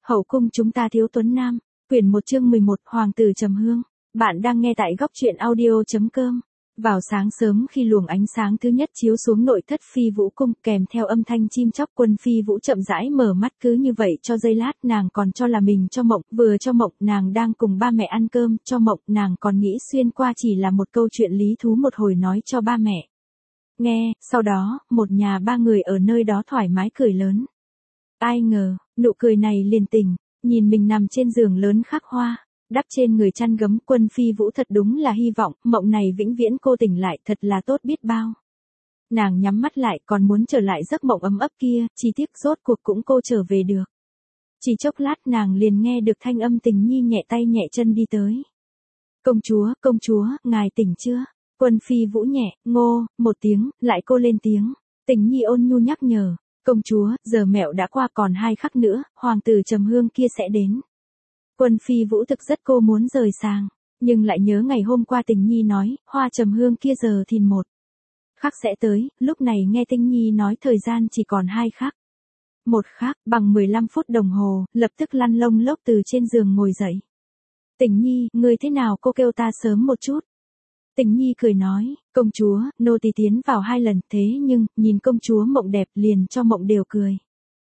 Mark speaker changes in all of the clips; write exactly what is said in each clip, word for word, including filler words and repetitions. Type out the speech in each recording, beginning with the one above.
Speaker 1: Hậu cung chúng ta thiếu tuấn nam, quyển một chương mười một, Hoàng tử Trầm Hương. Bạn đang nghe tại góc truyện audio.com. Vào sáng sớm khi luồng ánh sáng thứ nhất chiếu xuống nội thất Phi Vũ cung, kèm theo âm thanh chim chóc, Quân Phi Vũ chậm rãi mở mắt. Cứ như vậy cho giây lát, nàng còn cho là mình cho mộng, vừa cho mộng nàng đang cùng ba mẹ ăn cơm, cho mộng nàng còn nghĩ xuyên qua chỉ là một câu chuyện lý thú một hồi nói cho ba mẹ nghe. Sau đó, một nhà ba người ở nơi đó thoải mái cười lớn. Ai ngờ, nụ cười này liền tỉnh, nhìn mình nằm trên giường lớn khắc hoa, đắp trên người chăn gấm. Quân Phi Vũ thật đúng là hy vọng, mộng này vĩnh viễn cô tỉnh lại thật là tốt biết bao. Nàng nhắm mắt lại còn muốn trở lại giấc mộng ấm ấp kia, chỉ tiếc rốt cuộc cũng cô trở về được. Chỉ chốc lát nàng liền nghe được thanh âm Tình Nhi nhẹ tay nhẹ chân đi tới. Công chúa, công chúa, ngài tỉnh chưa? Quân Phi Vũ nhẹ, ngô, một tiếng, lại cô lên tiếng. Tình Nhi ôn nhu nhắc nhở. Công chúa, giờ mẹo đã qua còn hai khắc nữa, hoàng tử Trầm Hương kia sẽ đến. Quân Phi Vũ thực rất cô muốn rời sàng, nhưng lại nhớ ngày hôm qua Tình Nhi nói, hoa Trầm Hương kia giờ thì một khắc sẽ tới, lúc này nghe Tình Nhi nói thời gian chỉ còn hai khắc. Một khắc, bằng mười lăm phút đồng hồ, lập tức lăn lông lốc từ trên giường ngồi dậy. Tình Nhi, người thế nào, cô kêu ta sớm một chút. Tình Nhi cười nói, công chúa, nô tỳ tiến vào hai lần, thế nhưng, nhìn công chúa mộng đẹp liền cho mộng đều cười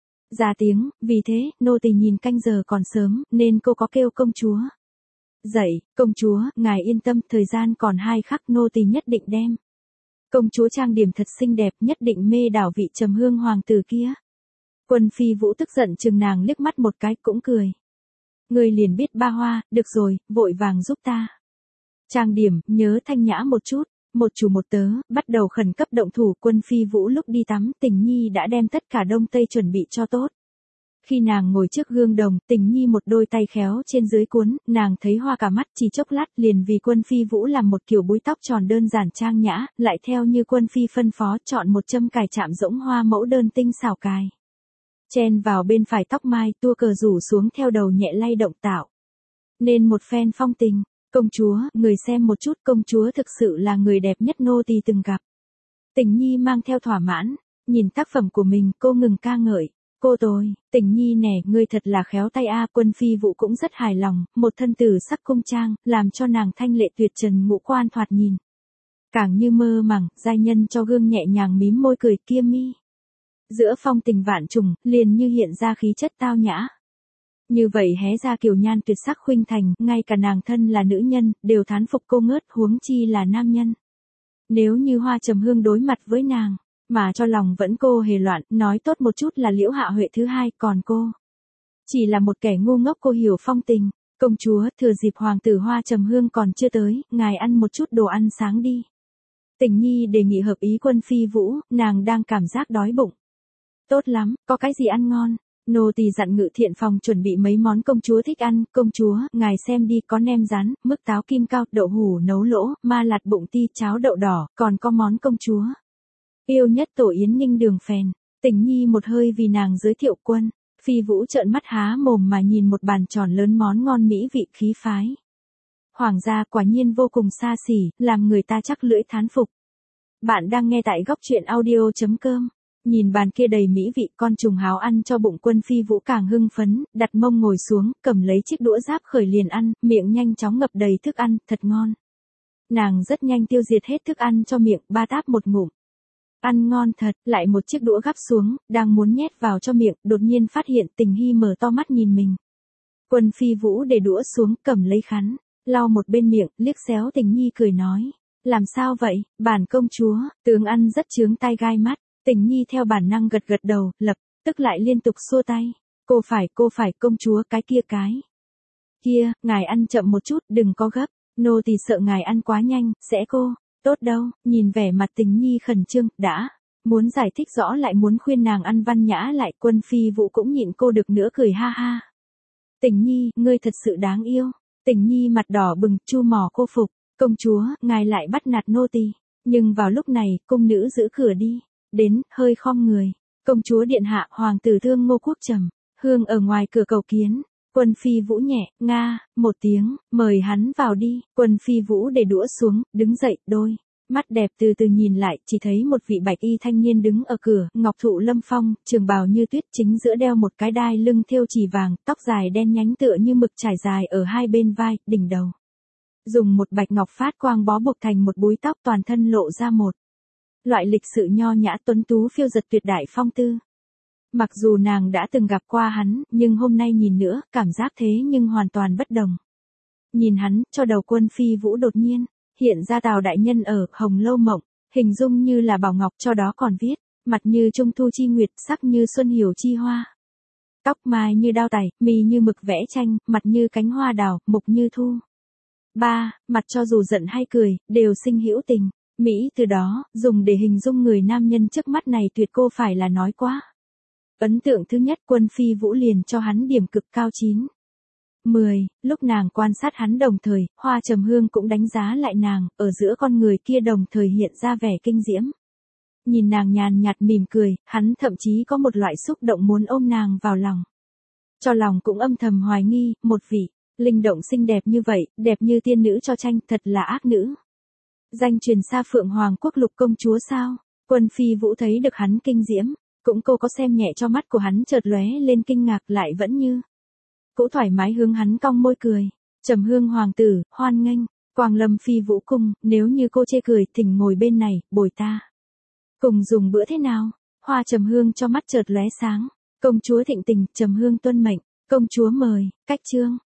Speaker 1: ra tiếng, vì thế, nô tỳ nhìn canh giờ còn sớm, nên cô có kêu công chúa dậy. Công chúa, ngài yên tâm, thời gian còn hai khắc, nô tỳ nhất định đem công chúa trang điểm thật xinh đẹp, nhất định mê đảo vị Trầm Hương hoàng tử kia. Quân Phi Vũ tức giận chừng nàng liếc mắt một cái, cũng cười. Người liền biết ba hoa, được rồi, vội vàng giúp ta trang điểm, nhớ thanh nhã một chút. Một chủ một tớ, bắt đầu khẩn cấp động thủ. Quân Phi Vũ lúc đi tắm, Tình Nhi đã đem tất cả đông tây chuẩn bị cho tốt. Khi nàng ngồi trước gương đồng, Tình Nhi một đôi tay khéo trên dưới cuốn, nàng thấy hoa cả mắt, chỉ chốc lát liền vì Quân Phi Vũ làm một kiểu búi tóc tròn đơn giản trang nhã, lại theo như Quân Phi phân phó chọn một châm cài chạm rỗng hoa mẫu đơn tinh xảo cài chen vào bên phải tóc mai, tua cờ rủ xuống theo đầu nhẹ lay động tạo nên một phen phong tình. Công chúa, người xem một chút, công chúa thực sự là người đẹp nhất nô tỳ từng gặp. Tình Nhi mang theo thỏa mãn, nhìn tác phẩm của mình, cô ngừng ca ngợi. Cô tôi, Tình Nhi nè, ngươi thật là khéo tay a. Quân Phi Vũ cũng rất hài lòng, một thân tử sắc cung trang, làm cho nàng thanh lệ tuyệt trần, ngũ quan thoạt nhìn càng như mơ màng. Giai nhân cho gương nhẹ nhàng mím môi cười, kia mi giữa phong tình vạn trùng, liền như hiện ra khí chất tao nhã. Như vậy hé ra kiều nhan tuyệt sắc khuynh thành, ngay cả nàng thân là nữ nhân, đều thán phục cô ngớt, huống chi là nam nhân. Nếu như hoa Trầm Hương đối mặt với nàng, mà cho lòng vẫn cô hề loạn, nói tốt một chút là Liễu Hạ Huệ thứ hai, còn cô chỉ là một kẻ ngu ngốc. Cô hiểu phong tình. Công chúa, thừa dịp hoàng tử hoa Trầm Hương còn chưa tới, ngài ăn một chút đồ ăn sáng đi. Tình Nhi đề nghị hợp ý Quân Phi Vũ, nàng đang cảm giác đói bụng. Tốt lắm, có cái gì ăn ngon? Nô tỳ dặn ngự thiện phòng chuẩn bị mấy món công chúa thích ăn. Công chúa, ngài xem đi, có nem rán, mứt táo kim cao, đậu hủ nấu lỗ, ma lạt bụng ti, cháo đậu đỏ, còn có món công chúa yêu nhất, tổ yến ninh đường phèn. Tình Nhi một hơi vì nàng giới thiệu. Quân Phi Vũ trợn mắt há mồm mà nhìn một bàn tròn lớn món ngon mỹ vị khí phái. Hoàng gia quả nhiên vô cùng xa xỉ, làm người ta chắc lưỡi thán phục. Bạn đang nghe tại góc truyện audio.com. Nhìn bàn kia đầy mỹ vị, con trùng háo ăn cho bụng. Quân Phi Vũ càng hưng phấn, đặt mông ngồi xuống, cầm lấy chiếc đũa giáp khởi liền ăn, miệng nhanh chóng ngập đầy thức ăn, thật ngon. Nàng rất nhanh tiêu diệt hết thức ăn cho miệng, ba táp một ngụm. Ăn ngon thật, lại một chiếc đũa gắp xuống, đang muốn nhét vào cho miệng, đột nhiên phát hiện Tình Hy mở to mắt nhìn mình. Quân Phi Vũ để đũa xuống, cầm lấy khăn, lau một bên miệng, liếc xéo Tình Nhi cười nói. Làm sao vậy, bản công chúa, tướng ăn rất chướng tai gai mắt. Tình Nhi theo bản năng gật gật đầu, lập tức lại liên tục xua tay. Cô phải, cô phải, công chúa, cái kia cái kia, ngài ăn chậm một chút, đừng có gấp. Nô tỳ sợ ngài ăn quá nhanh, sẽ cô. Tốt đâu. Nhìn vẻ mặt Tình Nhi khẩn trương, đã muốn giải thích rõ lại muốn khuyên nàng ăn văn nhã lại. Quân Phi Vũ cũng nhịn cô được nữa, cười ha ha. Tình Nhi, ngươi thật sự đáng yêu. Tình Nhi mặt đỏ bừng, chu mỏ cô phục. Công chúa, ngài lại bắt nạt nô tỳ. Nhưng vào lúc này, cung nữ giữ cửa đi đến, hơi khom người. Công chúa điện hạ, hoàng tử Thương Ngô Quốc Trầm Hương ở ngoài cửa cầu kiến. Quân Phi Vũ nhẹ, nga, một tiếng, mời hắn vào đi. Quân Phi Vũ để đũa xuống, đứng dậy, đôi Mắt đẹp từ từ nhìn lại, chỉ thấy một vị bạch y thanh niên đứng ở cửa, ngọc thụ lâm phong, trường bào như tuyết, chính giữa đeo một cái đai lưng thêu chỉ vàng, tóc dài đen nhánh tựa như mực trải dài ở hai bên vai, đỉnh đầu. Dùng một bạch ngọc phát quang bó buộc thành một búi tóc, toàn thân lộ ra một loại lịch sự nho nhã tuấn tú phiêu giật tuyệt đại phong tư. Mặc dù nàng đã từng gặp qua hắn, nhưng hôm nay nhìn nữa, cảm giác thế nhưng hoàn toàn bất đồng. Nhìn hắn, cho đầu Quân Phi Vũ đột nhiên hiện ra Tào đại nhân ở Hồng Lâu Mộng, hình dung như là bảo ngọc, cho đó còn viết, mặt như trung thu chi nguyệt, sắc như xuân hiểu chi hoa. Tóc mai như đao tày, mi như mực vẽ tranh, mặt như cánh hoa đào, mục như thu. Ba, mặt cho dù giận hay cười, đều sinh hữu tình. Mỹ từ đó, dùng để hình dung người nam nhân trước mắt này tuyệt cô phải là nói quá. Ấn tượng thứ nhất, Quân Phi Vũ liền cho hắn điểm cực cao chín. mười, lúc nàng quan sát hắn đồng thời, Hoa Trầm Hương cũng đánh giá lại nàng, ở giữa con người kia đồng thời hiện ra vẻ kinh diễm. Nhìn nàng nhàn nhạt mỉm cười, hắn thậm chí có một loại xúc động muốn ôm nàng vào lòng. Cho lòng cũng âm thầm hoài nghi, một vị linh động xinh đẹp như vậy, đẹp như tiên nữ cho tranh, thật là ác nữ. Danh truyền xa Phượng Hoàng Quốc Lục công chúa sao? Quân Phi Vũ thấy được hắn kinh diễm, cũng cô có xem nhẹ cho mắt của hắn chợt lóe lên kinh ngạc, lại vẫn như cũ thoải mái hướng hắn cong môi cười. Trầm Hương hoàng tử, hoan nghênh, Quang Lâm Phi Vũ cung, nếu như cô chê cười, thỉnh ngồi bên này, bồi ta cùng dùng bữa thế nào? Hoa Trầm Hương cho mắt chợt lóe sáng. Công chúa thịnh tình, Trầm Hương tuân mệnh, công chúa mời. Cách chương